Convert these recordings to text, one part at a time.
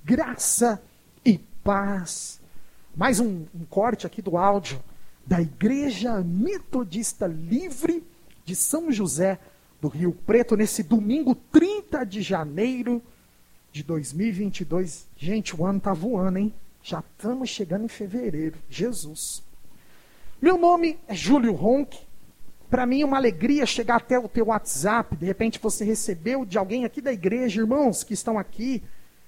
Graça e paz. Mais um corte aqui do áudio da Igreja Metodista Livre de São José do Rio Preto, nesse domingo 30 de janeiro de 2022. Gente, o ano tá voando, hein? Já estamos chegando em fevereiro. Jesus. Meu nome é Júlio Ronck. Para mim é uma alegria chegar até o teu WhatsApp. De repente você recebeu de alguém aqui da igreja. Irmãos que estão aqui,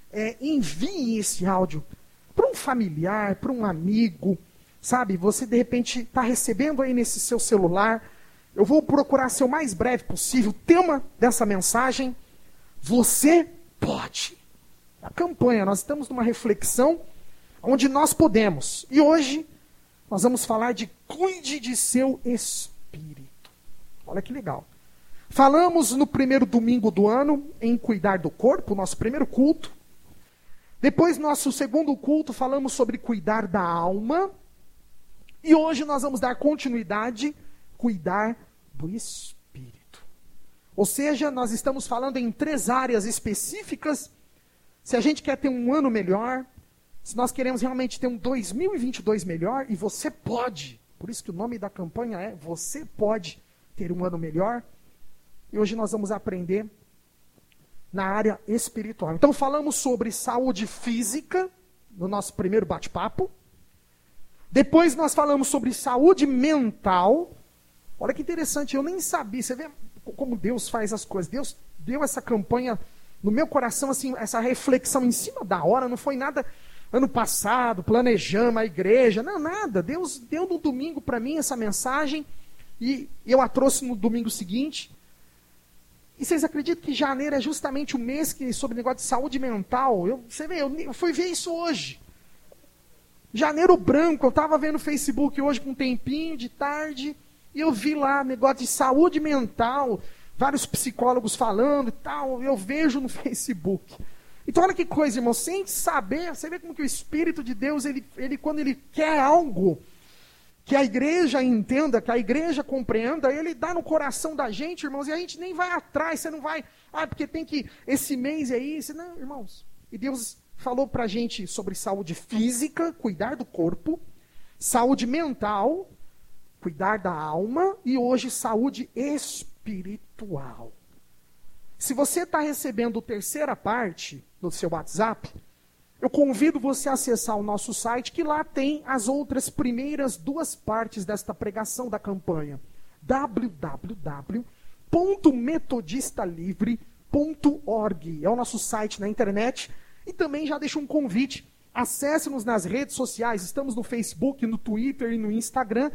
envie esse áudio para um familiar, para um amigo. Sabe, você de repente está recebendo aí nesse seu celular. Eu vou procurar ser o mais breve possível. O tema dessa mensagem: você pode. A campanha, nós estamos numa reflexão onde nós podemos. E hoje nós vamos falar de cuide de seu espírito. Olha que legal. Falamos no primeiro domingo do ano em cuidar do corpo, nosso primeiro culto. Depois, nosso segundo culto, falamos sobre cuidar da alma. E hoje nós vamos dar continuidade, cuidar do espírito. Ou seja, nós estamos falando em 3 áreas específicas. Se a gente quer ter um ano melhor, se nós queremos realmente ter um 2022 melhor, e você pode. Por isso que o nome da campanha é Você Pode Ter um Ano Melhor. E hoje nós vamos aprender na área espiritual. Então falamos sobre saúde física no nosso primeiro bate-papo. Depois nós falamos sobre saúde mental. Olha que interessante, eu nem sabia. Você vê como Deus faz as coisas. Deus deu essa campanha no meu coração, assim, essa reflexão em cima da hora. Não foi nada ano passado, planejamos a igreja. Não, nada. Deus deu no domingo para mim essa mensagem. E eu a trouxe no domingo seguinte. E vocês acreditam que janeiro é justamente o mês sobre negócio de saúde mental? Você vê, eu fui ver isso hoje. Janeiro branco, eu estava vendo o Facebook hoje com um tempinho de tarde, e eu vi lá negócio de saúde mental, vários psicólogos falando e tal, eu vejo no Facebook. Então olha que coisa, irmão, sem saber, você vê como que o Espírito de Deus, ele quando ele quer algo, que a igreja entenda, que a igreja compreenda, ele dá no coração da gente, irmãos, e a gente nem vai atrás, você não vai, porque tem que, esse mês é isso, não, irmãos. E Deus falou pra gente sobre saúde física, cuidar do corpo, saúde mental, cuidar da alma, e hoje saúde espiritual. Se você está recebendo a terceira parte do seu WhatsApp, eu convido você a acessar o nosso site, que lá tem as outras primeiras 2 partes desta pregação da campanha. www.metodistalivre.org é o nosso site na internet. E também já deixo um convite, acesse-nos nas redes sociais, estamos no Facebook, no Twitter e no Instagram,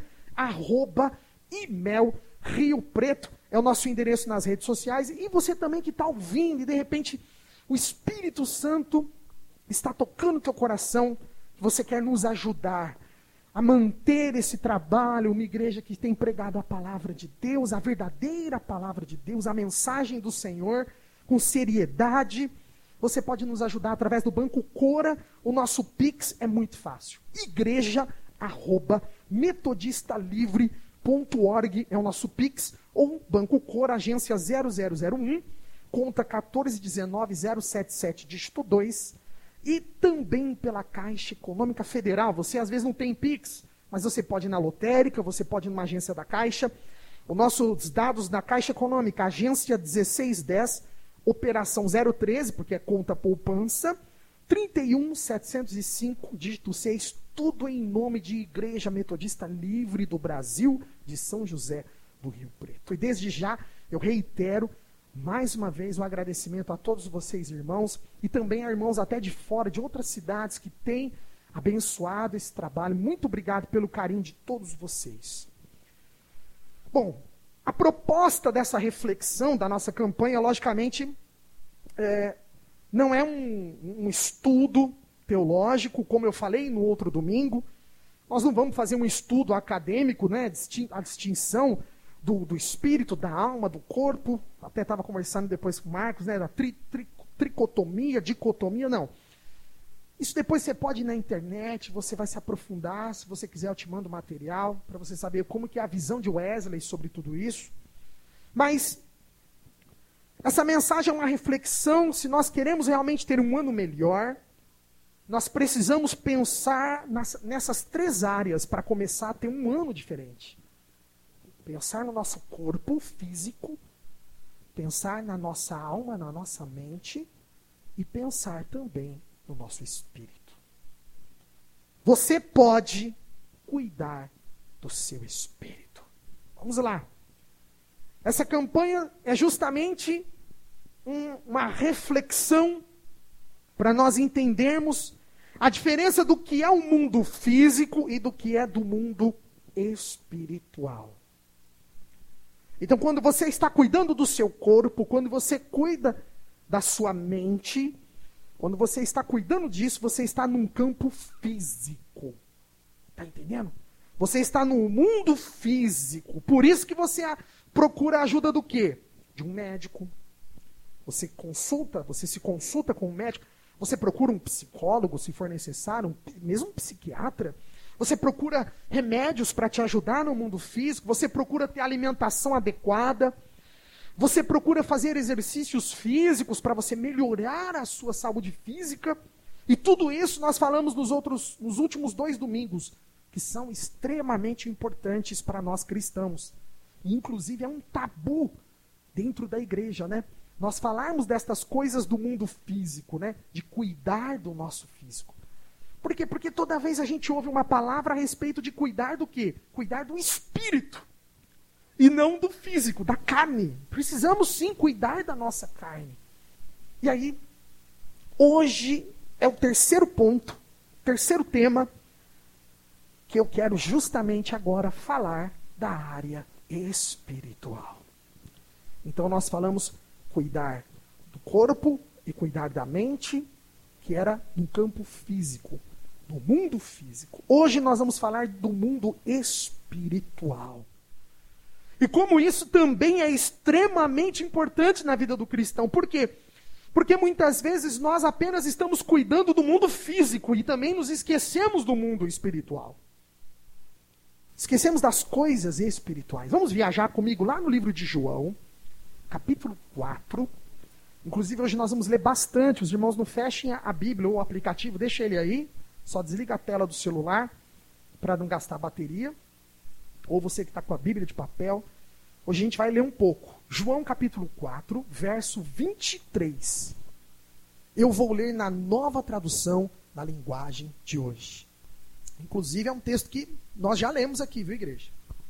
@ImelRioPreto, é o nosso endereço nas redes sociais. E você também que está ouvindo e de repente o Espírito Santo está tocando o teu coração, você quer nos ajudar a manter esse trabalho, uma igreja que tem pregado a palavra de Deus, a verdadeira palavra de Deus, a mensagem do Senhor, com seriedade. Você pode nos ajudar através do Banco Cora. O nosso Pix é muito fácil. igreja@metodistalivre.org é o nosso Pix. Ou Banco Cora, agência 0001, conta 1419077, dígito 2. E também pela Caixa Econômica Federal. Você às vezes não tem Pix, mas você pode ir na lotérica, você pode ir numa agência da Caixa. Os nossos dados da Caixa Econômica, agência 1610, operação 013, porque é conta poupança, 31705, dígito 6, tudo em nome de Igreja Metodista Livre do Brasil, de São José do Rio Preto. E desde já, eu reitero, mais uma vez, um agradecimento a todos vocês, irmãos, e também a irmãos até de fora, de outras cidades, que têm abençoado esse trabalho. Muito obrigado pelo carinho de todos vocês. Bom, a proposta dessa reflexão da nossa campanha, logicamente, não é um estudo teológico, como eu falei no outro domingo. Nós não vamos fazer um estudo acadêmico, né, a distinção do espírito, da alma, do corpo. Até estava conversando depois com o Marcos, né, da tricotomia, dicotomia, não. Isso depois você pode ir na internet, você vai se aprofundar. Se você quiser, eu te mando material para você saber como que é a visão de Wesley sobre tudo isso. Mas essa mensagem é uma reflexão. Se nós queremos realmente ter um ano melhor, nós precisamos pensar nessas 3 áreas para começar a ter um ano diferente. Pensar no nosso corpo físico, pensar na nossa alma, na nossa mente e pensar também no nosso espírito. Você pode cuidar do seu espírito. Vamos lá. Essa campanha é justamente uma reflexão para nós entendermos a diferença do que é o mundo físico e do que é do mundo espiritual. Então, quando você está cuidando do seu corpo, quando você cuida da sua mente, quando você está cuidando disso, você está num campo físico. Está entendendo? Você está no mundo físico. Por isso que você procura a ajuda do quê? De um médico. Você se consulta com um médico. Você procura um psicólogo, se for necessário, mesmo um psiquiatra. Você procura remédios para te ajudar no mundo físico. Você procura ter alimentação adequada. Você procura fazer exercícios físicos para você melhorar a sua saúde física. E tudo isso nós falamos nos últimos 2 domingos, que são extremamente importantes para nós cristãos. E, inclusive, é um tabu dentro da igreja, né? Nós falarmos destas coisas do mundo físico, né? De cuidar do nosso físico. Por quê? Porque toda vez a gente ouve uma palavra a respeito de cuidar do quê? Cuidar do espírito. E não do físico, da carne. Precisamos sim cuidar da nossa carne. E aí, hoje é o 3º ponto, 3º tema, que eu quero justamente agora falar da área espiritual. Então nós falamos cuidar do corpo e cuidar da mente, que era no campo físico, do mundo físico. Hoje nós vamos falar do mundo espiritual. E como isso também é extremamente importante na vida do cristão. Por quê? Porque muitas vezes nós apenas estamos cuidando do mundo físico e também nos esquecemos do mundo espiritual. Esquecemos das coisas espirituais. Vamos viajar comigo lá no livro de João, capítulo 4. Inclusive hoje nós vamos ler bastante. Os irmãos não fechem a Bíblia ou o aplicativo, deixa ele aí. Só desliga a tela do celular para não gastar bateria. Ou você que está com a Bíblia de papel. Hoje a gente vai ler um pouco. João capítulo 4, verso 23. Eu vou ler na Nova Tradução, na linguagem de hoje. Inclusive é um texto que nós já lemos aqui, viu, igreja?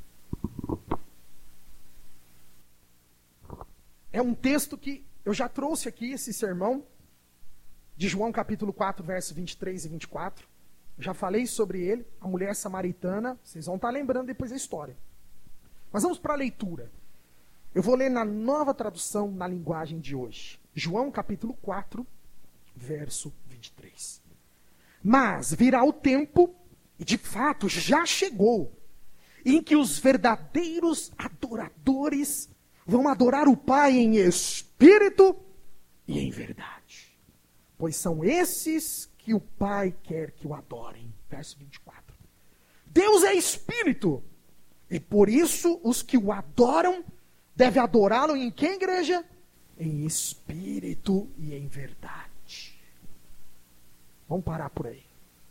É um texto que eu já trouxe aqui, esse sermão, de João capítulo 4, verso 23 e 24. Já falei sobre ele, a mulher samaritana. Vocês vão estar lembrando depois a história. Mas vamos para a leitura. Eu vou ler na Nova Tradução, na linguagem de hoje. João capítulo 4, verso 23. Mas virá o tempo, e de fato já chegou, em que os verdadeiros adoradores vão adorar o Pai em espírito e em verdade. Pois são esses que o Pai quer que o adorem. Verso 24. Deus é espírito, e por isso os que o adoram devem adorá-lo em que, igreja? Em espírito e em verdade. Vamos parar por aí.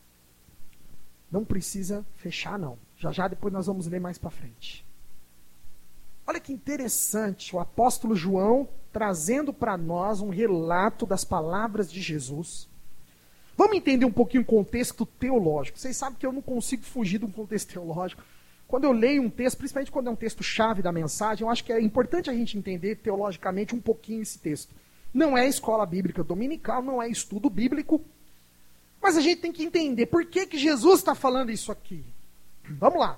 Não precisa fechar, não. Já depois nós vamos ler mais para frente. Olha que interessante, o apóstolo João trazendo para nós um relato das palavras de Jesus. Vamos entender um pouquinho o contexto teológico. Vocês sabem que eu não consigo fugir de um contexto teológico. Quando eu leio um texto, principalmente quando é um texto-chave da mensagem, eu acho que é importante a gente entender teologicamente um pouquinho esse texto. Não é escola bíblica dominical, não é estudo bíblico, mas a gente tem que entender por que Jesus está falando isso aqui. Vamos lá.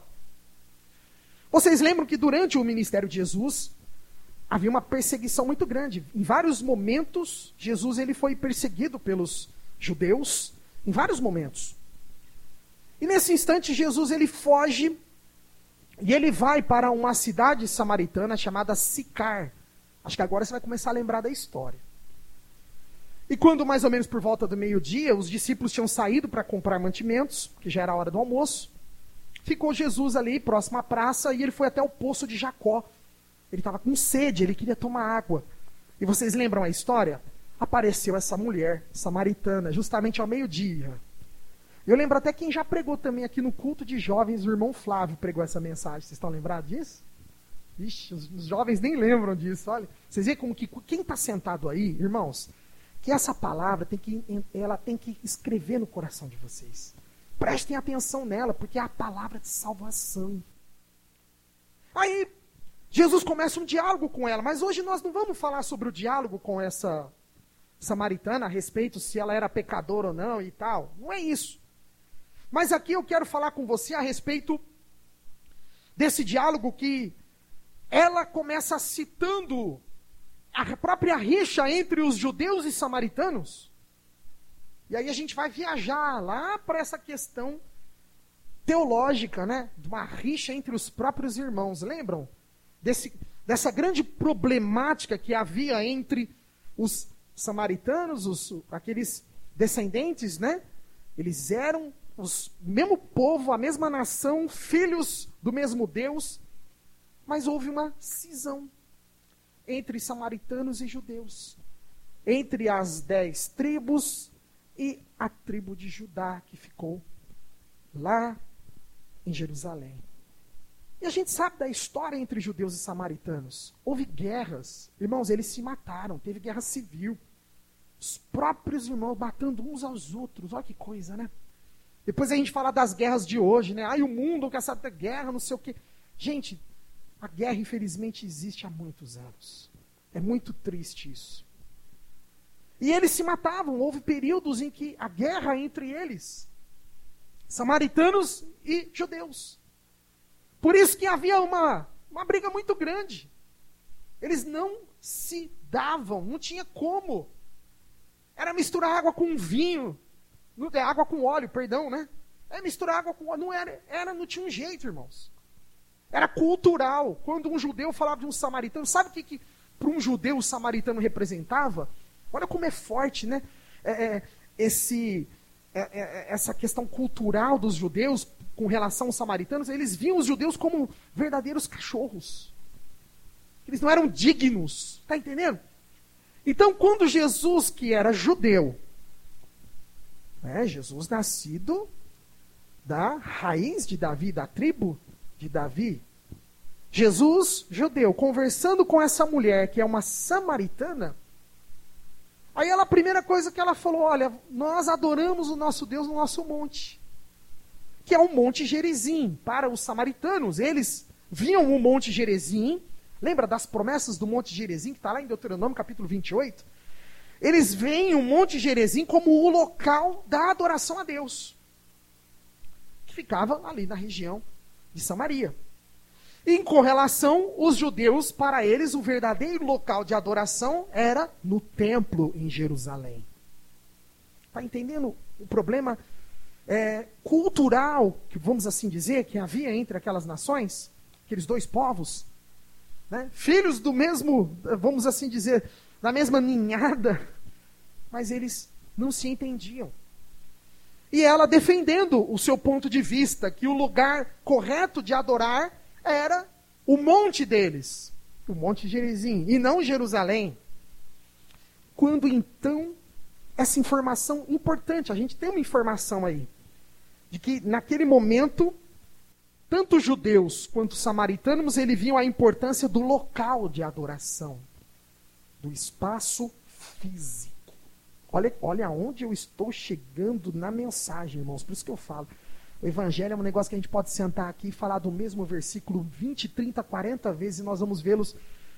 Vocês lembram que durante o ministério de Jesus, havia uma perseguição muito grande. Em vários momentos, Jesus ele foi perseguido pelos judeus, em vários momentos. E nesse instante, Jesus ele foge e ele vai para uma cidade samaritana chamada Sicar. Acho que agora você vai começar a lembrar da história. E quando mais ou menos por volta do meio-dia, os discípulos tinham saído para comprar mantimentos, que já era a hora do almoço, ficou Jesus ali próximo à praça e ele foi até o poço de Jacó. Ele estava com sede, ele queria tomar água. E vocês lembram a história? Apareceu essa mulher samaritana, justamente ao meio-dia. Eu lembro até quem já pregou também aqui no culto de jovens, o irmão Flávio pregou essa mensagem. Vocês estão lembrados disso? Ixi, os jovens nem lembram disso, olha. Vocês veem como que quem está sentado aí, irmãos, que essa palavra ela tem que escrever no coração de vocês. Prestem atenção nela, porque é a palavra de salvação. Aí, Jesus começa um diálogo com ela, mas hoje nós não vamos falar sobre o diálogo com essa samaritana a respeito se ela era pecadora ou não e tal. Não é isso. Mas aqui eu quero falar com você a respeito desse diálogo que ela começa citando a própria rixa entre os judeus e samaritanos. E aí a gente vai viajar lá para essa questão teológica, né? De uma rixa entre os próprios irmãos. Lembram? Dessa grande problemática que havia entre os samaritanos, aqueles descendentes, né? Eles eram o mesmo povo, a mesma nação, filhos do mesmo Deus, mas houve uma cisão entre samaritanos e judeus, entre as 10 tribos e a tribo de Judá, que ficou lá em Jerusalém. E a gente sabe da história entre judeus e samaritanos. Houve guerras. Irmãos, eles se mataram. Teve guerra civil. Os próprios irmãos matando uns aos outros. Olha que coisa, né? Depois a gente fala das guerras de hoje, né? Ai, o mundo quer essa guerra, não sei o quê. Gente, a guerra, infelizmente, existe há muitos anos. É muito triste isso. E eles se matavam. Houve períodos em que a guerra entre eles, samaritanos e judeus. Por isso que havia uma briga muito grande. Eles não se davam, não tinha como. Era misturar água com vinho, água com óleo, perdão, né? É misturar água com óleo, não tinha um jeito, irmãos. Era cultural. Quando um judeu falava de um samaritano, sabe o que para um judeu o samaritano representava? Olha como é forte, né? Essa questão cultural dos judeus com relação aos samaritanos, eles viam os judeus como verdadeiros cachorros. Eles não eram dignos. Está entendendo? Então, quando Jesus, que era judeu, Jesus nascido da raiz de Davi, da tribo de Davi, Jesus, judeu, conversando com essa mulher, que é uma samaritana, aí a primeira coisa que ela falou, olha, nós adoramos o nosso Deus no nosso monte, que é o Monte Gerizim. Para os samaritanos, eles viam o Monte Gerizim, lembra das promessas do Monte Gerizim, que está lá em Deuteronômio capítulo 28? Eles veem o Monte Gerizim como o local da adoração a Deus, que ficava ali na região de Samaria. Em correlação, os judeus, para eles, o verdadeiro local de adoração era no templo em Jerusalém. Está entendendo o problema cultural, que vamos assim dizer, que havia entre aquelas nações, aqueles dois povos, né? Filhos do mesmo, vamos assim dizer, da mesma ninhada, mas eles não se entendiam. E ela defendendo o seu ponto de vista, que o lugar correto de adorar era o monte deles, o Monte Gerizim, e não Jerusalém. Quando então, essa informação importante, a gente tem uma informação aí, de que naquele momento, tanto judeus quanto samaritanos, eles viam a importância do local de adoração, do espaço físico. Olha aonde eu estou chegando na mensagem, irmãos, por isso que eu falo. O Evangelho é um negócio que a gente pode sentar aqui e falar do mesmo versículo 20, 30, 40 vezes, e nós vamos vê-los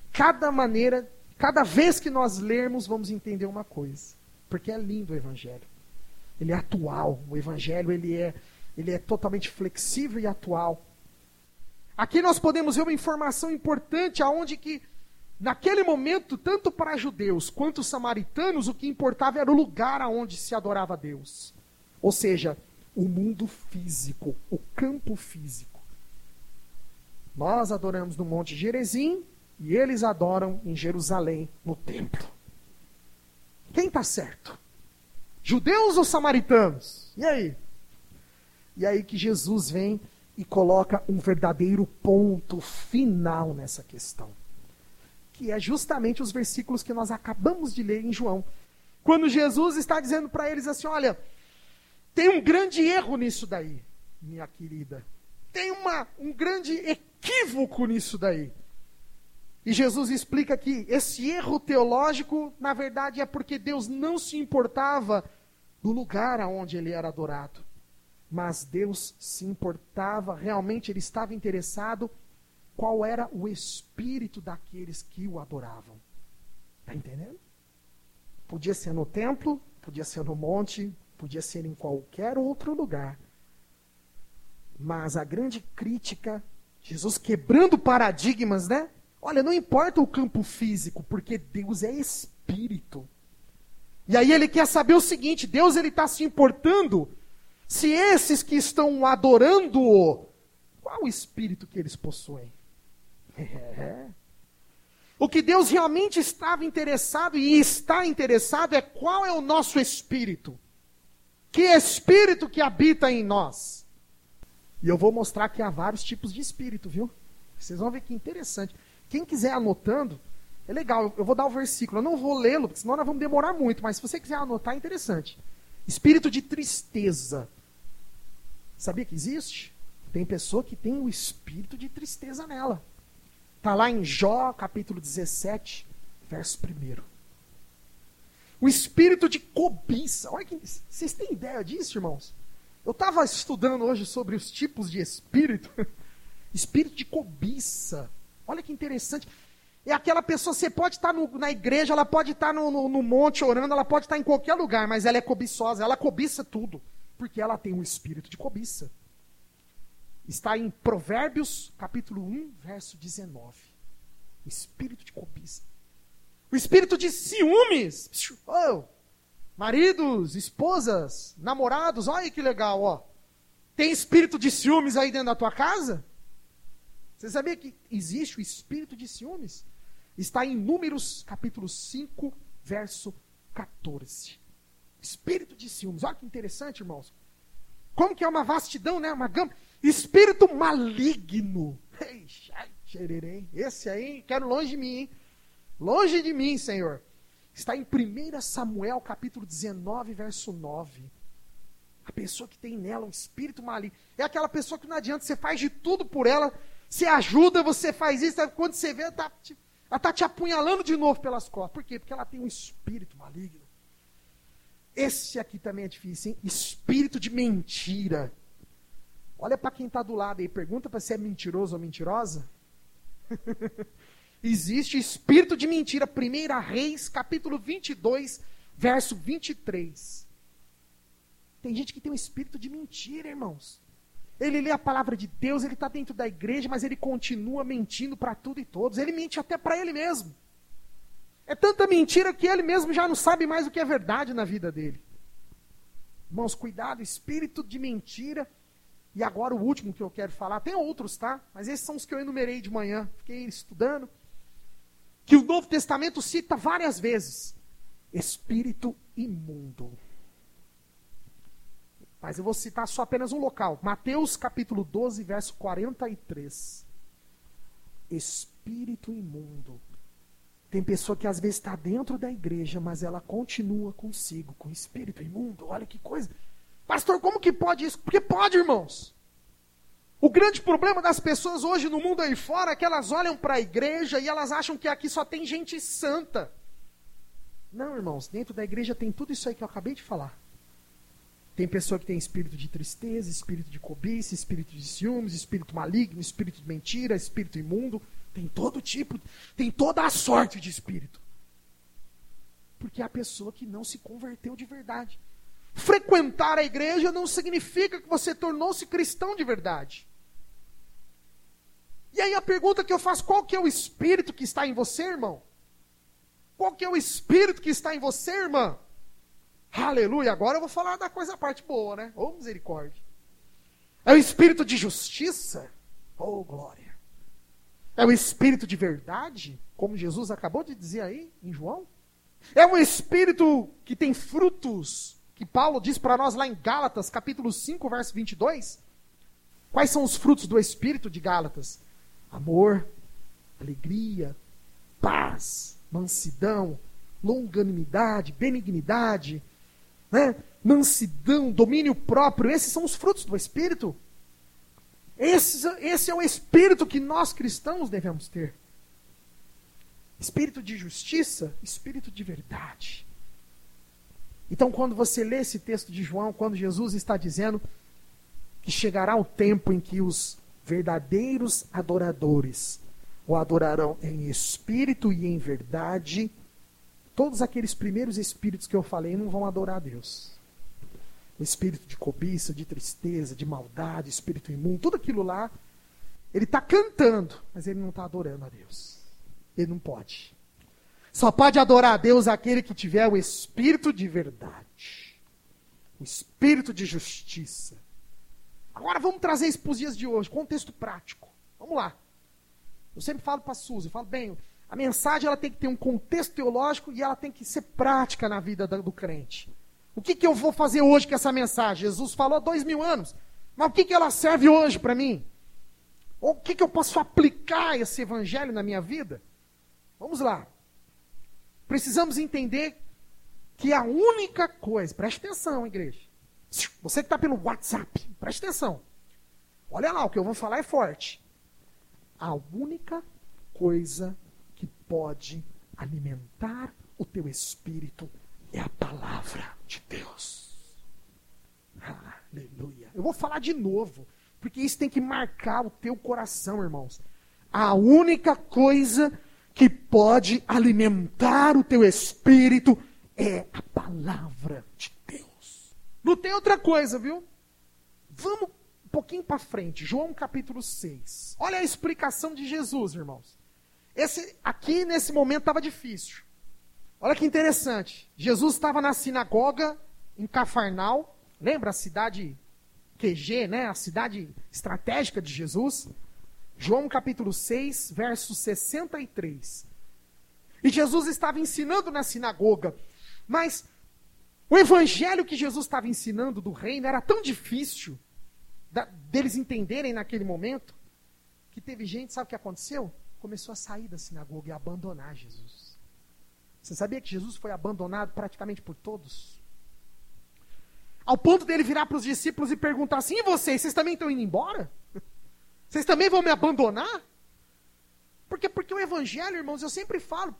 cada vez que nós lermos, vamos entender uma coisa. Porque é lindo o Evangelho. Ele é atual. O Evangelho ele é totalmente flexível e atual. Aqui nós podemos ver uma informação importante, aonde que, naquele momento, tanto para judeus quanto samaritanos, o que importava era o lugar aonde se adorava a Deus. Ou seja, o mundo físico, o campo físico. Nós adoramos no Monte Gerizim e eles adoram em Jerusalém, no templo. Quem está certo? Judeus ou samaritanos? E aí? E aí que Jesus vem e coloca um verdadeiro ponto final nessa questão. Que é justamente os versículos que nós acabamos de ler em João. Quando Jesus está dizendo para eles assim, olha, Tem um grande erro nisso daí, minha querida. Tem um grande equívoco nisso daí. E Jesus explica que esse erro teológico, na verdade, é porque Deus não se importava do lugar aonde ele era adorado. Mas Deus se importava, realmente ele estava interessado qual era o espírito daqueles que o adoravam. Está entendendo? Podia ser no templo, podia ser no monte, podia ser em qualquer outro lugar. Mas a grande crítica, Jesus quebrando paradigmas, né? Olha, não importa o campo físico, porque Deus é espírito. E aí ele quer saber o seguinte, Deus ele está se importando se esses que estão adorando-o, qual o espírito que eles possuem? O que Deus realmente estava interessado e está interessado é qual é o nosso espírito. Que espírito que habita em nós? E eu vou mostrar que há vários tipos de espírito, viu? Vocês vão ver que interessante. Quem quiser anotando, é legal, eu vou dar o versículo. Eu não vou lê-lo, porque senão nós vamos demorar muito, mas se você quiser anotar, é interessante. Espírito de tristeza. Sabia que existe? Tem pessoa que tem o espírito de tristeza nela. Está lá em Jó, capítulo 17, verso 1. O espírito de cobiça. Olha que, vocês têm ideia disso, irmãos? Eu estava estudando hoje sobre os tipos de espírito. Espírito de cobiça. Olha que interessante. É aquela pessoa, você pode estar na igreja, ela pode estar no monte orando, ela pode estar em qualquer lugar, mas ela é cobiçosa, ela cobiça tudo. Porque ela tem um espírito de cobiça. Está em Provérbios, capítulo 1, verso 19. O espírito de cobiça. O espírito de ciúmes. Oh, maridos, esposas, namorados, olha que legal, ó. Tem espírito de ciúmes aí dentro da tua casa? Você sabia que existe o espírito de ciúmes? Está em Números, capítulo 5, verso 14. Espírito de ciúmes. Olha que interessante, irmãos. Como que é uma vastidão, né? Uma gama. Espírito maligno. Esse aí, quero longe de mim, hein? Longe de mim, Senhor. Está em 1 Samuel, capítulo 19, verso 9. A pessoa que tem nela um espírito maligno. É aquela pessoa que não adianta, você faz de tudo por ela, você ajuda, você faz isso, quando você vê, ela está te apunhalando de novo pelas costas. Por quê? Porque ela tem um espírito maligno. Esse aqui também é difícil, hein? Espírito de mentira. Olha para quem está do lado aí, pergunta para se é mentiroso ou mentirosa. Existe espírito de mentira. 1 Reis, capítulo 22, verso 23. Tem gente que tem um espírito de mentira, irmãos. Ele lê a palavra de Deus, ele está dentro da igreja, mas ele continua mentindo para tudo e todos. Ele mente até para ele mesmo. É tanta mentira que ele mesmo já não sabe mais o que é verdade na vida dele. Irmãos, cuidado, espírito de mentira. E agora o último que eu quero falar, tem outros, tá? Mas esses são os que eu enumerei de manhã. Fiquei estudando. Que o Novo Testamento cita várias vezes. Espírito imundo. Mas eu vou citar só apenas um local. Mateus capítulo 12, verso 43. Espírito imundo. Tem pessoa que às vezes está dentro da igreja, mas ela continua consigo, com espírito imundo. Olha que coisa. Pastor, como que pode isso? Porque pode, irmãos. O grande problema das pessoas hoje no mundo aí fora é que elas olham para a igreja e elas acham que aqui só tem gente santa. Não, irmãos, dentro da igreja tem tudo isso aí que eu acabei de falar. Tem pessoa que tem espírito de tristeza, espírito de cobiça, espírito de ciúmes, espírito maligno, espírito de mentira, espírito imundo. Tem todo tipo, tem toda a sorte de espírito. Porque é a pessoa que não se converteu de verdade. Frequentar a igreja não significa que você tornou-se cristão de verdade. E aí a pergunta que eu faço, qual que é o espírito que está em você, irmão? Qual que é o espírito que está em você, irmã? Aleluia, agora eu vou falar da coisa, a parte boa, né? Oh, misericórdia. É o espírito de justiça? Oh, glória. É o espírito de verdade? Como Jesus acabou de dizer aí, em João? É um espírito que tem frutos, que Paulo diz para nós lá em Gálatas, capítulo 5, verso 22. Quais são os frutos do espírito de Gálatas? Amor, alegria, paz, mansidão, longanimidade, benignidade, né? mansidão, domínio próprio. Esses são os frutos do Espírito. Esse é o Espírito que nós cristãos devemos ter. Espírito de justiça, Espírito de verdade. Então, quando você lê esse texto de João, quando Jesus está dizendo que chegará o tempo em que os verdadeiros adoradores o adorarão em espírito e em verdade, todos aqueles primeiros espíritos que eu falei não vão adorar a Deus. O espírito de cobiça, de tristeza, de maldade, espírito imundo, tudo aquilo lá, ele está cantando, mas ele não está adorando a Deus. Ele não pode. Só pode adorar a Deus aquele que tiver o espírito de verdade. O espírito de justiça. Agora vamos trazer isso para os dias de hoje, contexto prático. Vamos lá. Eu sempre falo para a Suzy, eu falo, bem, a mensagem ela tem que ter um contexto teológico e ela tem que ser prática na vida do crente. O que eu vou fazer hoje com essa mensagem? Jesus falou há 2000 anos, mas o que ela serve hoje para mim? Ou o que eu posso aplicar esse evangelho na minha vida? Vamos lá. Precisamos entender que a única coisa, preste atenção, igreja. Você que está pelo WhatsApp, preste atenção. Olha lá, o que eu vou falar é forte. A única coisa que pode alimentar o teu espírito é a palavra de Deus. Aleluia. Eu vou falar de novo, porque isso tem que marcar o teu coração, irmãos. A única coisa que pode alimentar o teu espírito é a palavra de Deus. Não tem outra coisa, viu? Vamos um pouquinho para frente. João capítulo 6. Olha a explicação de Jesus, irmãos. Aqui nesse momento estava difícil. Olha que interessante. Jesus estava na sinagoga em Cafarnaum. Lembra a cidade QG, né? A cidade estratégica de Jesus. João capítulo 6, verso 63. E Jesus estava ensinando na sinagoga. Mas o evangelho que Jesus estava ensinando do reino era tão difícil deles entenderem naquele momento, que teve gente, sabe o que aconteceu? Começou a sair da sinagoga e a abandonar Jesus. Você sabia que Jesus foi abandonado praticamente por todos? Ao ponto dele virar para os discípulos e perguntar assim, e vocês também estão indo embora? Vocês também vão me abandonar? Porque o evangelho, irmãos, eu sempre falo,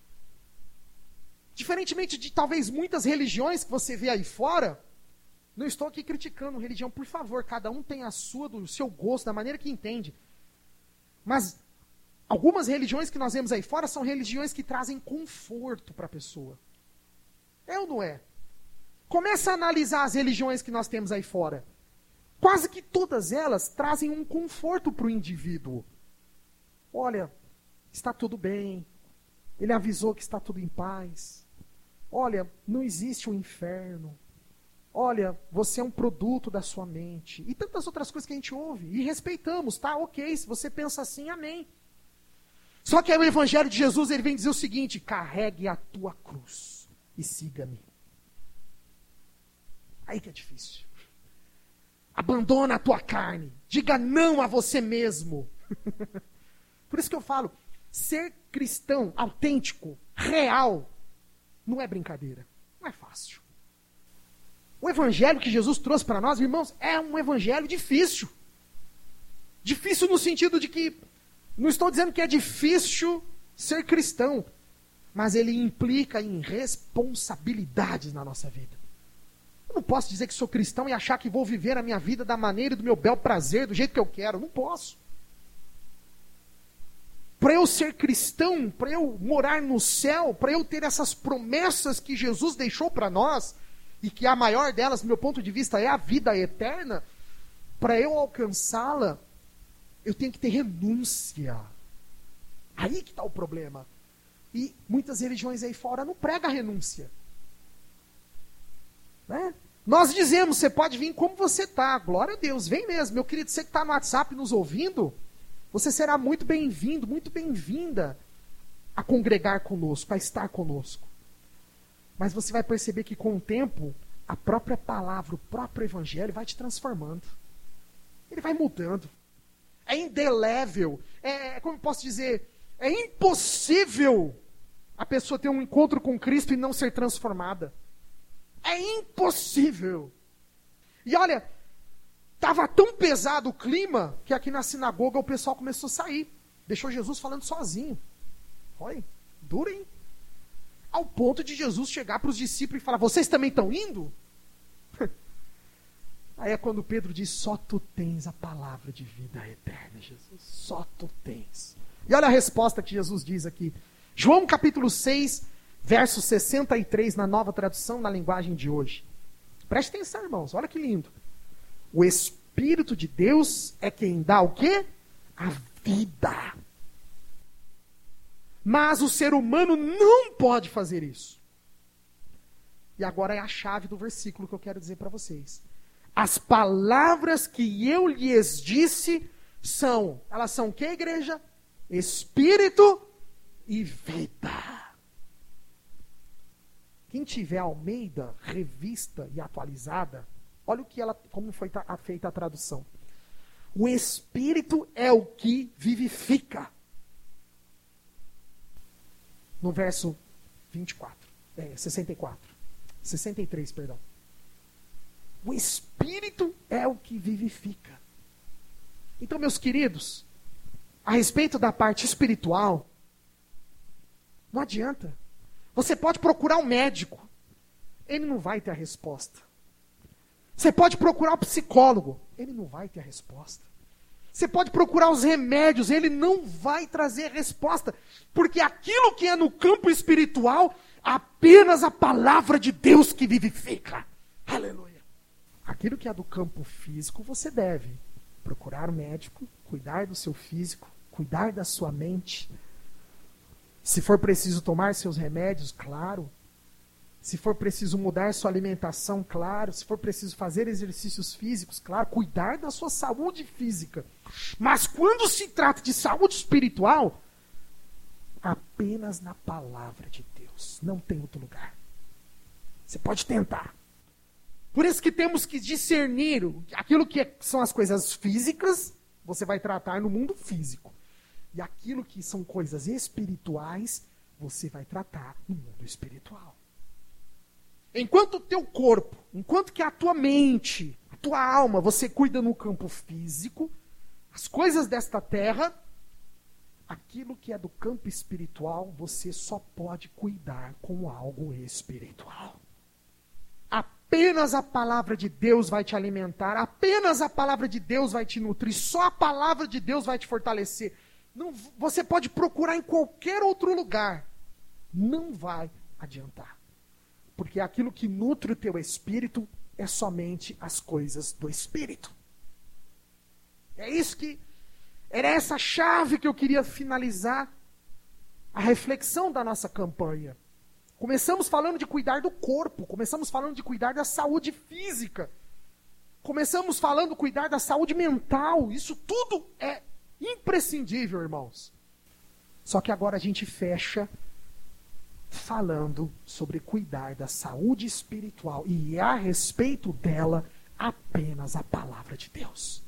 diferentemente de talvez muitas religiões que você vê aí fora, não estou aqui criticando religião, por favor, cada um tem a sua, do seu gosto, da maneira que entende. Mas algumas religiões que nós vemos aí fora são religiões que trazem conforto para a pessoa. É ou não é? Começa a analisar as religiões que nós temos aí fora. Quase que todas elas trazem um conforto para o indivíduo. Olha, está tudo bem. Ele avisou que está tudo em paz. Olha, não existe o inferno. Olha, você é um produto da sua mente. E tantas outras coisas que a gente ouve. E respeitamos, tá? Ok, se você pensa assim, amém. Só que aí o evangelho de Jesus, ele vem dizer o seguinte, carregue a tua cruz e siga-me. Aí que é difícil. Abandona a tua carne. Diga não a você mesmo. Por isso que eu falo, ser cristão autêntico, real, não é brincadeira. Não é fácil. O evangelho que Jesus trouxe para nós, irmãos, é um evangelho difícil. Difícil no sentido de que, não estou dizendo que é difícil ser cristão, mas ele implica em responsabilidades na nossa vida. Eu não posso dizer que sou cristão e achar que vou viver a minha vida da maneira e do meu bel prazer, do jeito que eu quero. Não posso. Para eu ser cristão, para eu morar no céu, para eu ter essas promessas que Jesus deixou para nós, e que a maior delas, do meu ponto de vista, é a vida eterna, para eu alcançá-la, eu tenho que ter renúncia. Aí que está o problema. E muitas religiões aí fora não pregam a renúncia. Né? Nós dizemos, você pode vir como você está. Glória a Deus, vem mesmo. Meu querido, você que está no WhatsApp nos ouvindo, você será muito bem-vindo, muito bem-vinda a congregar conosco, a estar conosco. Mas você vai perceber que com o tempo, a própria palavra, o próprio evangelho vai te transformando. Ele vai mudando. É indelével. Como eu posso dizer? É impossível a pessoa ter um encontro com Cristo e não ser transformada. É impossível. E olha, estava tão pesado o clima que aqui na sinagoga o pessoal começou a sair. Deixou Jesus falando sozinho. Olha, duro, hein? Ao ponto de Jesus chegar para os discípulos e falar, vocês também estão indo? Aí é quando Pedro diz, só tu tens a palavra de vida eterna, Jesus. Só tu tens. E olha a resposta que Jesus diz aqui. João capítulo 6, verso 63, na nova tradução, na linguagem de hoje. Preste atenção, irmãos, olha que lindo. O Espírito de Deus é quem dá o quê? A vida. Mas o ser humano não pode fazer isso. E agora é a chave do versículo que eu quero dizer para vocês. As palavras que eu lhes disse elas são o que, igreja? Espírito e vida. Quem tiver Almeida, revista e atualizada, olha como foi feita a tradução. O Espírito é o que vivifica. No verso 63, perdão. O Espírito é o que vivifica. Então, meus queridos, a respeito da parte espiritual, não adianta. Você pode procurar um médico, ele não vai ter a resposta. Você pode procurar um psicólogo, ele não vai ter a resposta. Você pode procurar os remédios, ele não vai trazer a resposta. Porque aquilo que é no campo espiritual, apenas a palavra de Deus que vivifica. Aleluia. Aquilo que é do campo físico, você deve procurar um médico, cuidar do seu físico, cuidar da sua mente. Se for preciso tomar seus remédios, claro. Se for preciso mudar sua alimentação, claro. Se for preciso fazer exercícios físicos, claro. Cuidar da sua saúde física. Mas quando se trata de saúde espiritual, apenas na palavra de Deus. Não tem outro lugar. Você pode tentar. Por isso que temos que discernir aquilo que são as coisas físicas, você vai tratar no mundo físico. E aquilo que são coisas espirituais, você vai tratar no mundo espiritual. Enquanto o teu corpo, enquanto que a tua mente, a tua alma, você cuida no campo físico, as coisas desta terra, aquilo que é do campo espiritual, você só pode cuidar com algo espiritual. Apenas a palavra de Deus vai te alimentar, apenas a palavra de Deus vai te nutrir, só a palavra de Deus vai te fortalecer. Não, você pode procurar em qualquer outro lugar, não vai adiantar. Porque aquilo que nutre o teu espírito é somente as coisas do espírito. Era essa chave que eu queria finalizar a reflexão da nossa campanha. Começamos falando de cuidar do corpo, começamos falando de cuidar da saúde física, começamos falando de cuidar da saúde mental. Isso tudo é imprescindível, irmãos. Só que agora a gente fecha falando sobre cuidar da saúde espiritual e a respeito dela apenas a palavra de Deus.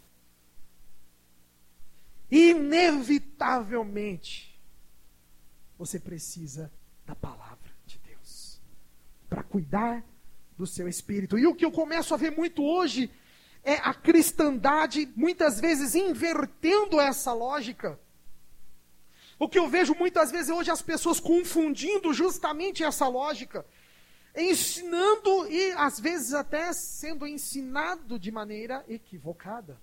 Inevitavelmente você precisa da palavra de Deus para cuidar do seu espírito. E o que eu começo a ver muito hoje é a cristandade muitas vezes invertendo essa lógica. O que eu vejo muitas vezes hoje as pessoas confundindo justamente essa lógica, ensinando e às vezes até sendo ensinado de maneira equivocada.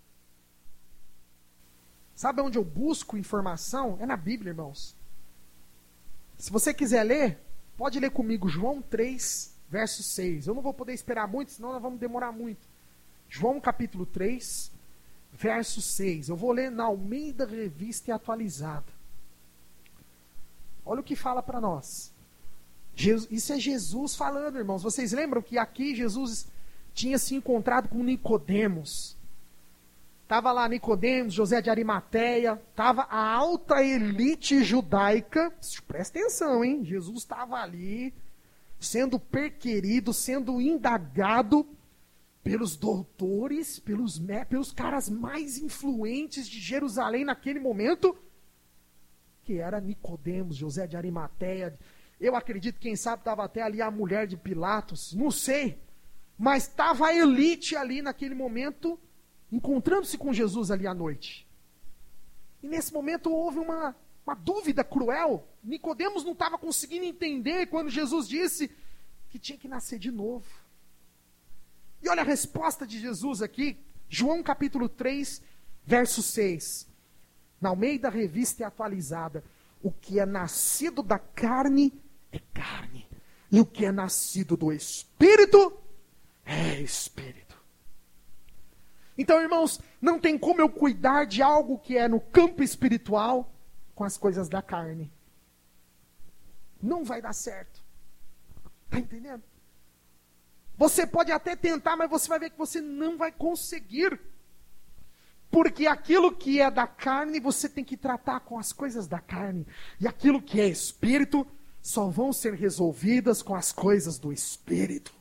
Sabe onde eu busco informação? É na Bíblia, irmãos. Se você quiser ler, pode ler comigo João 3, verso 6. Eu não vou poder esperar muito, senão nós vamos demorar muito. João capítulo 3, verso 6. Eu vou ler na Almeida Revista e Atualizada. Olha o que fala para nós. Isso é Jesus falando, irmãos. Vocês lembram que aqui Jesus tinha se encontrado com Nicodemos. Estava lá Nicodemos, José de Arimateia, estava a alta elite judaica. Presta atenção, hein? Jesus estava ali, sendo perquirido, sendo indagado pelos doutores, pelos caras mais influentes de Jerusalém naquele momento, que era Nicodemos, José de Arimateia, Eu acredito, quem sabe, estava até ali a mulher de Pilatos, não sei. Mas estava a elite ali naquele momento, encontrando-se com Jesus ali à noite. E nesse momento houve uma dúvida cruel. Nicodemos não estava conseguindo entender quando Jesus disse que tinha que nascer de novo. E olha a resposta de Jesus aqui, João capítulo 3, verso 6. Na Almeida Revista e Atualizada. O que é nascido da carne é carne. E o que é nascido do Espírito é Espírito. Então, irmãos, não tem como eu cuidar de algo que é no campo espiritual com as coisas da carne. Não vai dar certo. Está entendendo? Você pode até tentar, mas você vai ver que você não vai conseguir. Porque aquilo que é da carne, você tem que tratar com as coisas da carne. E aquilo que é espírito, só vão ser resolvidas com as coisas do espírito.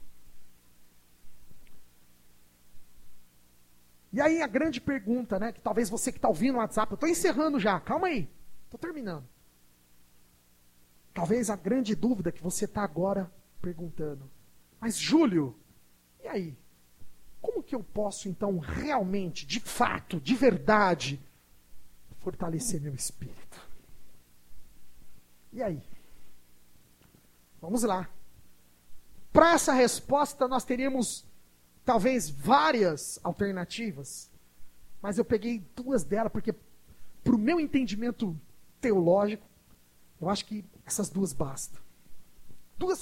E aí a grande pergunta, né? Que talvez você que está ouvindo no WhatsApp, eu estou encerrando já, calma aí, estou terminando. Talvez a grande dúvida que você está agora perguntando. Mas Júlio, e aí? Como que eu posso então realmente, de fato, de verdade, fortalecer meu espírito? E aí? Vamos lá. Para essa resposta nós teríamos talvez várias alternativas, mas eu peguei duas delas porque para o meu entendimento teológico, eu acho que essas duas bastam. Duas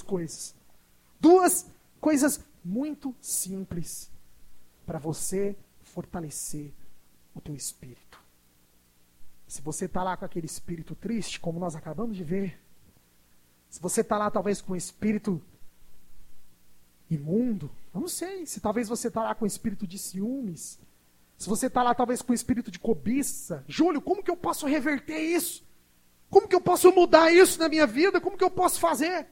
coisas muito simples para você fortalecer o teu espírito. Se você está lá com aquele espírito triste, como nós acabamos de ver, se você está lá talvez com o espírito imundo, eu não sei, se talvez você está lá com o espírito de ciúmes, se você está lá talvez com o espírito de cobiça, Júlio, como que eu posso reverter isso? Como que eu posso mudar isso na minha vida? Como que eu posso fazer?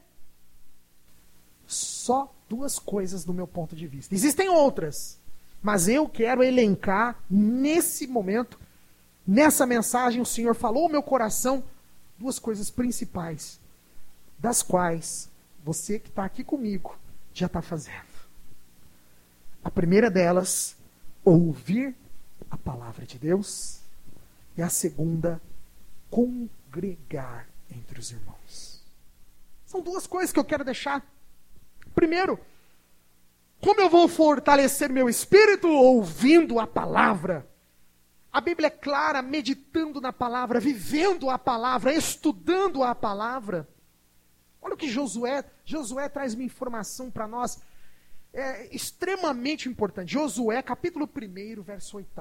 Só duas coisas do meu ponto de vista. Existem outras, mas eu quero elencar nesse momento, nessa mensagem, o Senhor falou ao meu coração duas coisas principais, das quais você que está aqui comigo já está fazendo. A primeira delas, ouvir a palavra de Deus, e a segunda, congregar entre os irmãos. São duas coisas que eu quero deixar. Primeiro, como eu vou fortalecer meu espírito? Ouvindo a palavra. A Bíblia é clara, meditando na palavra, vivendo a palavra, estudando a palavra. Olha o que Josué traz uma informação para nós, extremamente importante. Josué, capítulo 1, verso 8.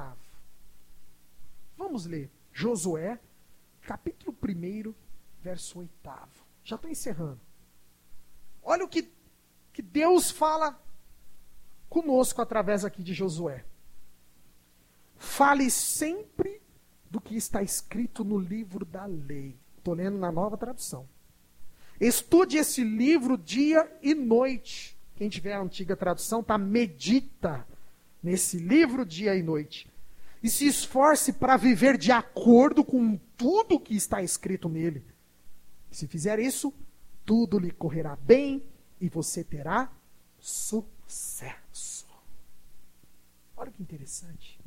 Vamos ler. Josué, capítulo 1, verso 8. Já estou encerrando. Olha o que Deus fala conosco através aqui de Josué. Fale sempre do que está escrito no livro da lei. Estou lendo na Nova Tradução. Estude esse livro dia e noite. Quem tiver a antiga tradução, tá? Medita nesse livro dia e noite. E se esforce para viver de acordo com tudo que está escrito nele. Se fizer isso, tudo lhe correrá bem e você terá sucesso. Olha que interessante.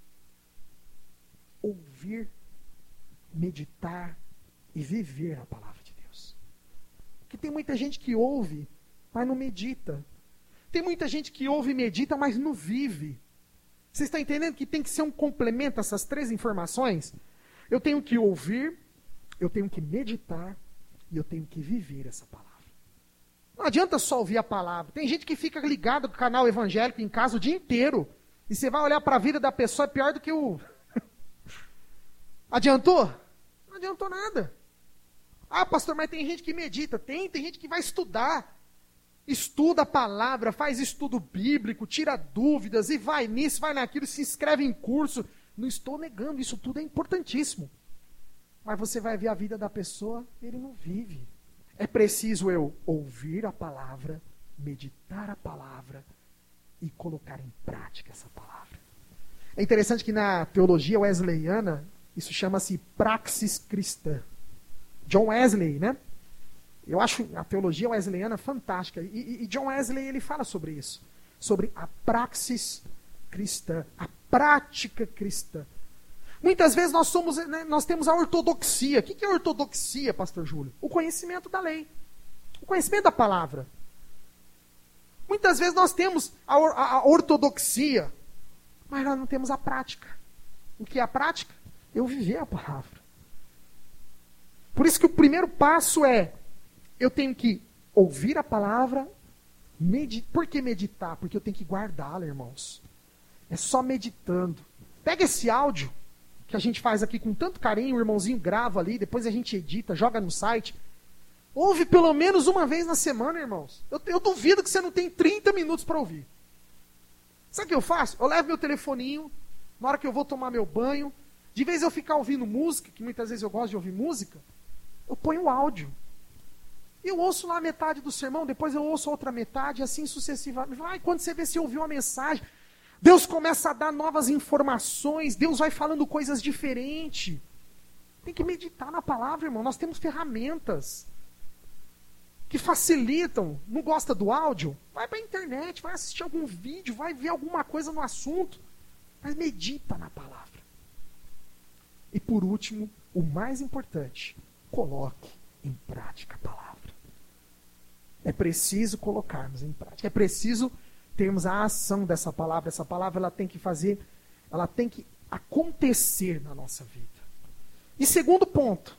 Ouvir, meditar e viver a palavra de Deus. Porque tem muita gente que ouve, mas não medita. Tem muita gente que ouve e medita, mas não vive. Você está entendendo que tem que ser um complemento a essas três informações? Eu tenho que ouvir, eu tenho que meditar e eu tenho que viver essa palavra. Não adianta só ouvir a palavra. Tem gente que fica ligado com o canal evangélico em casa o dia inteiro. E você vai olhar para a vida da pessoa, é pior do que o... Adiantou? Não adiantou nada. Ah, pastor, mas tem gente que medita. Tem gente que vai estudar. Estuda a palavra, faz estudo bíblico, tira dúvidas e vai nisso, vai naquilo, se inscreve em curso. Não estou negando, isso tudo é importantíssimo. Mas você vai ver a vida da pessoa, ele não vive. É preciso eu ouvir a palavra, meditar a palavra e colocar em prática essa palavra. É interessante que na teologia wesleyana, isso chama-se praxis cristã. John Wesley, né? Eu acho a teologia wesleyana fantástica. E John Wesley, ele fala sobre isso. Sobre a praxis cristã, a prática cristã. Muitas vezes nós temos a ortodoxia. O que é ortodoxia, pastor Júlio? O conhecimento da lei. O conhecimento da palavra. Muitas vezes nós temos a ortodoxia, mas nós não temos a prática. O que é a prática? Eu viver a palavra. Por isso que o primeiro passo é, eu tenho que ouvir a palavra, por que meditar? Porque eu tenho que guardá-la, irmãos. É só meditando. Pega esse áudio que a gente faz aqui com tanto carinho, o irmãozinho grava ali, depois a gente edita, joga no site. Ouve pelo menos uma vez na semana, irmãos. Eu duvido que você não tem 30 minutos para ouvir. Sabe o que eu faço? Eu levo meu telefoninho, na hora que eu vou tomar meu banho, de vez eu ficar ouvindo música, que muitas vezes eu gosto de ouvir música, eu ponho o áudio. Eu ouço lá a metade do sermão, depois eu ouço a outra metade, assim sucessivamente. Vai, quando você vê se ouviu uma mensagem, Deus começa a dar novas informações, Deus vai falando coisas diferentes. Tem que meditar na palavra, irmão. Nós temos ferramentas que facilitam. Não gosta do áudio? Vai para a internet, vai assistir algum vídeo, vai ver alguma coisa no assunto. Mas medita na palavra. E por último, o mais importante, coloque em prática a palavra. É preciso colocarmos em prática. É preciso termos a ação dessa palavra. Essa palavra ela tem que acontecer na nossa vida. E segundo ponto,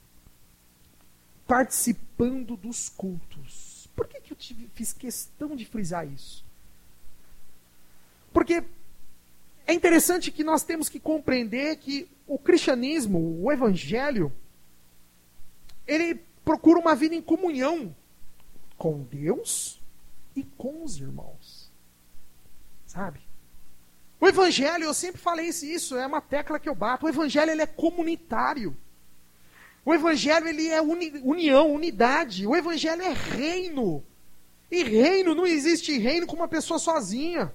participando dos cultos. Por que eu fiz questão de frisar isso? Porque é interessante que nós temos que compreender que o cristianismo, o evangelho, ele procura uma vida em comunhão com Deus e com os irmãos. Sabe? O evangelho, eu sempre falei isso, é uma tecla que eu bato. O evangelho ele é comunitário. O evangelho ele é união, unidade. O evangelho é reino. E reino, não existe reino com uma pessoa sozinha.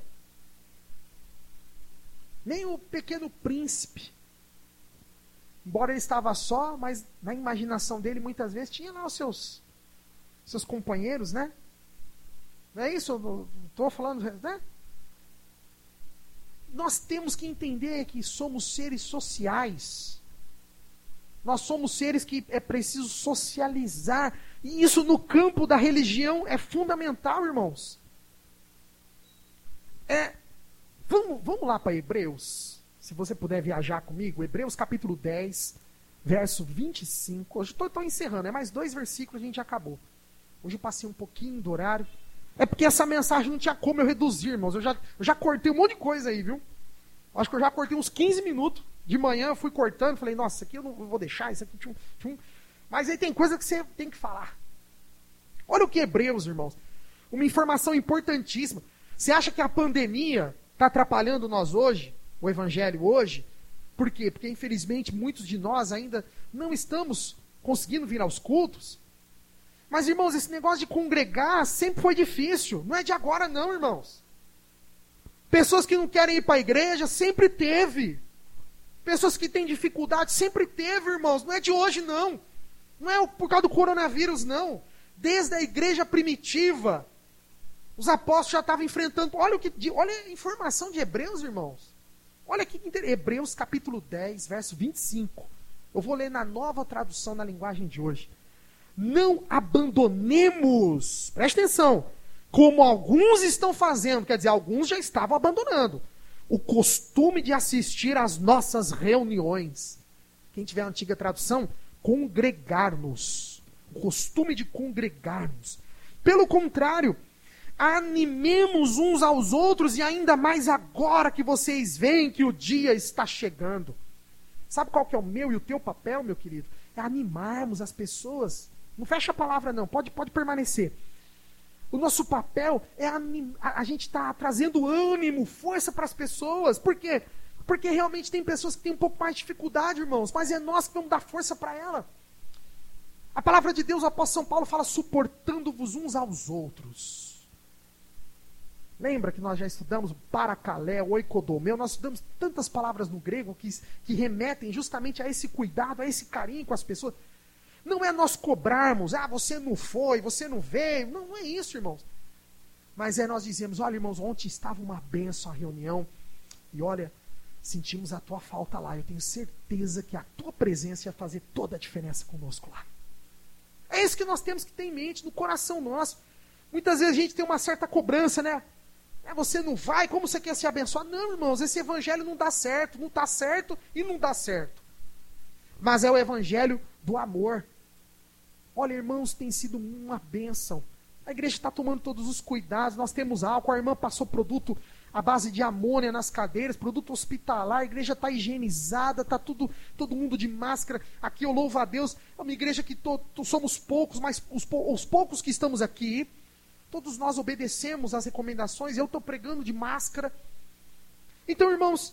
Nem o Pequeno Príncipe. Embora ele estava só, mas na imaginação dele muitas vezes tinha lá os seus companheiros, né? Não é isso? Eu estou falando, né? Nós temos que entender que somos seres sociais. Nós somos seres que é preciso socializar. E isso no campo da religião é fundamental, irmãos. Vamos lá para Hebreus. Se você puder viajar comigo. Hebreus capítulo 10, verso 25. Hoje estou encerrando. É mais 2 versículos e a gente acabou. Hoje eu passei um pouquinho do horário. É porque essa mensagem não tinha como eu reduzir, irmãos. Eu já cortei um monte de coisa aí, viu? Acho que eu já cortei uns 15 minutos. De manhã eu fui cortando. Falei, nossa, isso aqui eu não vou deixar. Isso aqui Mas aí tem coisa que você tem que falar. Olha o que Hebreus, irmãos. Uma informação importantíssima. Você acha que a pandemia está atrapalhando nós hoje? O evangelho hoje? Por quê? Porque infelizmente muitos de nós ainda não estamos conseguindo vir aos cultos. Mas, irmãos, esse negócio de congregar sempre foi difícil. Não é de agora, não, irmãos. Pessoas que não querem ir para a igreja, sempre teve. Pessoas que têm dificuldade, sempre teve, irmãos. Não é de hoje, não. Não é por causa do coronavírus, não. Desde a igreja primitiva, os apóstolos já estavam enfrentando. Olha a informação de Hebreus, irmãos. Olha aqui, Hebreus capítulo 10, verso 25. Eu vou ler na nova tradução na linguagem de hoje. Não abandonemos, preste atenção, como alguns estão fazendo, quer dizer, alguns já estavam abandonando, o costume de assistir às nossas reuniões. Quem tiver a antiga tradução, congregar-nos. O costume de congregar-nos. Pelo contrário, animemos uns aos outros e ainda mais agora que vocês veem que o dia está chegando. Sabe qual que é o meu e o teu papel, meu querido? É animarmos as pessoas. Não fecha a palavra não, pode permanecer. O nosso papel é a gente está trazendo ânimo, força para as pessoas. Por quê? Porque realmente tem pessoas que têm um pouco mais de dificuldade, irmãos, mas é nós que vamos dar força para ela. A palavra de Deus, o apóstolo São Paulo fala, suportando-vos uns aos outros. Lembra que nós já estudamos parakalé, oikodomeu, nós estudamos tantas palavras no grego que remetem justamente a esse cuidado, a esse carinho com as pessoas. Não é nós cobrarmos, você não foi, você não veio. Não é isso, irmãos. Mas é nós dizemos, olha, irmãos, ontem estava uma bênção a reunião. E olha, sentimos a tua falta lá. Eu tenho certeza que a tua presença ia fazer toda a diferença conosco lá. É isso que nós temos que ter em mente, no coração nosso. Muitas vezes a gente tem uma certa cobrança, né? Você não vai, como você quer ser abençoado? Não, irmãos, esse evangelho não dá certo. Não está certo e não dá certo. Mas é o evangelho do amor. Olha, irmãos, tem sido uma bênção. A igreja está tomando todos os cuidados. Nós temos álcool, a irmã passou produto à base de amônia nas cadeiras, produto hospitalar, a igreja está higienizada, está todo mundo de máscara. Aqui eu louvo a Deus, é uma igreja que somos poucos, mas os poucos que estamos aqui, todos nós obedecemos às recomendações, eu estou pregando de máscara. Então, irmãos,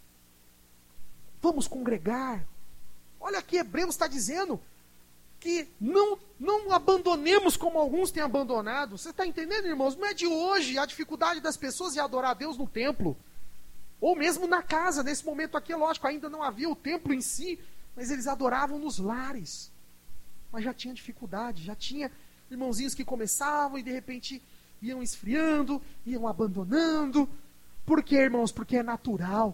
vamos congregar. Olha aqui, Hebreus está dizendo que não abandonemos como alguns têm abandonado. Você está entendendo, irmãos? Não é de hoje a dificuldade das pessoas em adorar a Deus no templo. Ou mesmo na casa. Nesse momento aqui, é lógico, ainda não havia o templo em si, mas eles adoravam nos lares. Mas já tinha dificuldade, já tinha irmãozinhos que começavam e de repente iam esfriando, iam abandonando. Por quê, irmãos? Porque é natural.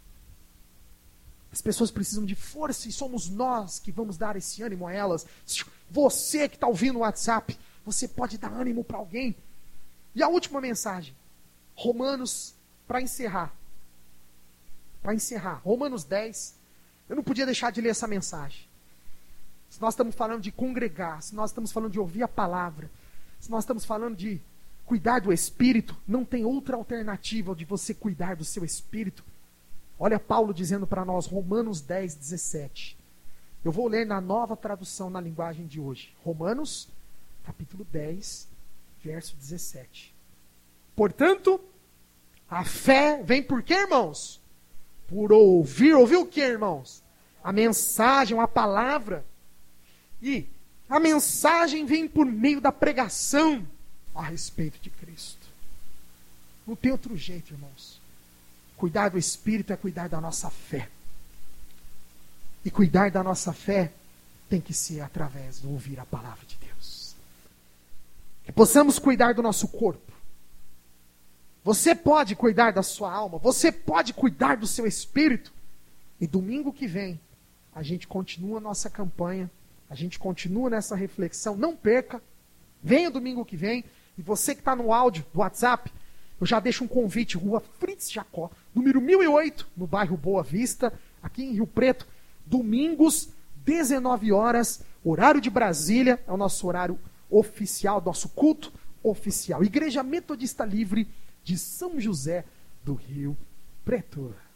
As pessoas precisam de força e somos nós que vamos dar esse ânimo a elas. Você que está ouvindo o WhatsApp, você pode dar ânimo para alguém. E a última mensagem, Romanos, para encerrar. Romanos 10. Eu não podia deixar de ler essa mensagem. Se nós estamos falando de congregar, se nós estamos falando de ouvir a palavra, se nós estamos falando de cuidar do Espírito, não tem outra alternativa de você cuidar do seu Espírito. Olha Paulo dizendo para nós, Romanos 10, 17. Eu vou ler na nova tradução na linguagem de hoje. Romanos, capítulo 10, verso 17. Portanto, a fé vem por quê, irmãos? Por ouvir. Ouvir o quê, irmãos? A mensagem, a palavra. E a mensagem vem por meio da pregação a respeito de Cristo. Não tem outro jeito, irmãos. Cuidar do Espírito é cuidar da nossa fé. E cuidar da nossa fé tem que ser através de ouvir a palavra de Deus. Que possamos cuidar do nosso corpo. Você pode cuidar da sua alma. Você pode cuidar do seu espírito. E domingo que vem, a gente continua a nossa campanha. A gente continua nessa reflexão. Não perca. Venha domingo que vem. E você que está no áudio do WhatsApp, eu já deixo um convite. Rua Fritz Jacó, número 1008, no bairro Boa Vista, aqui em Rio Preto. Domingos, 19 horas, horário de Brasília. É o nosso horário oficial, nosso culto oficial. Igreja Metodista Livre de São José do Rio Preto.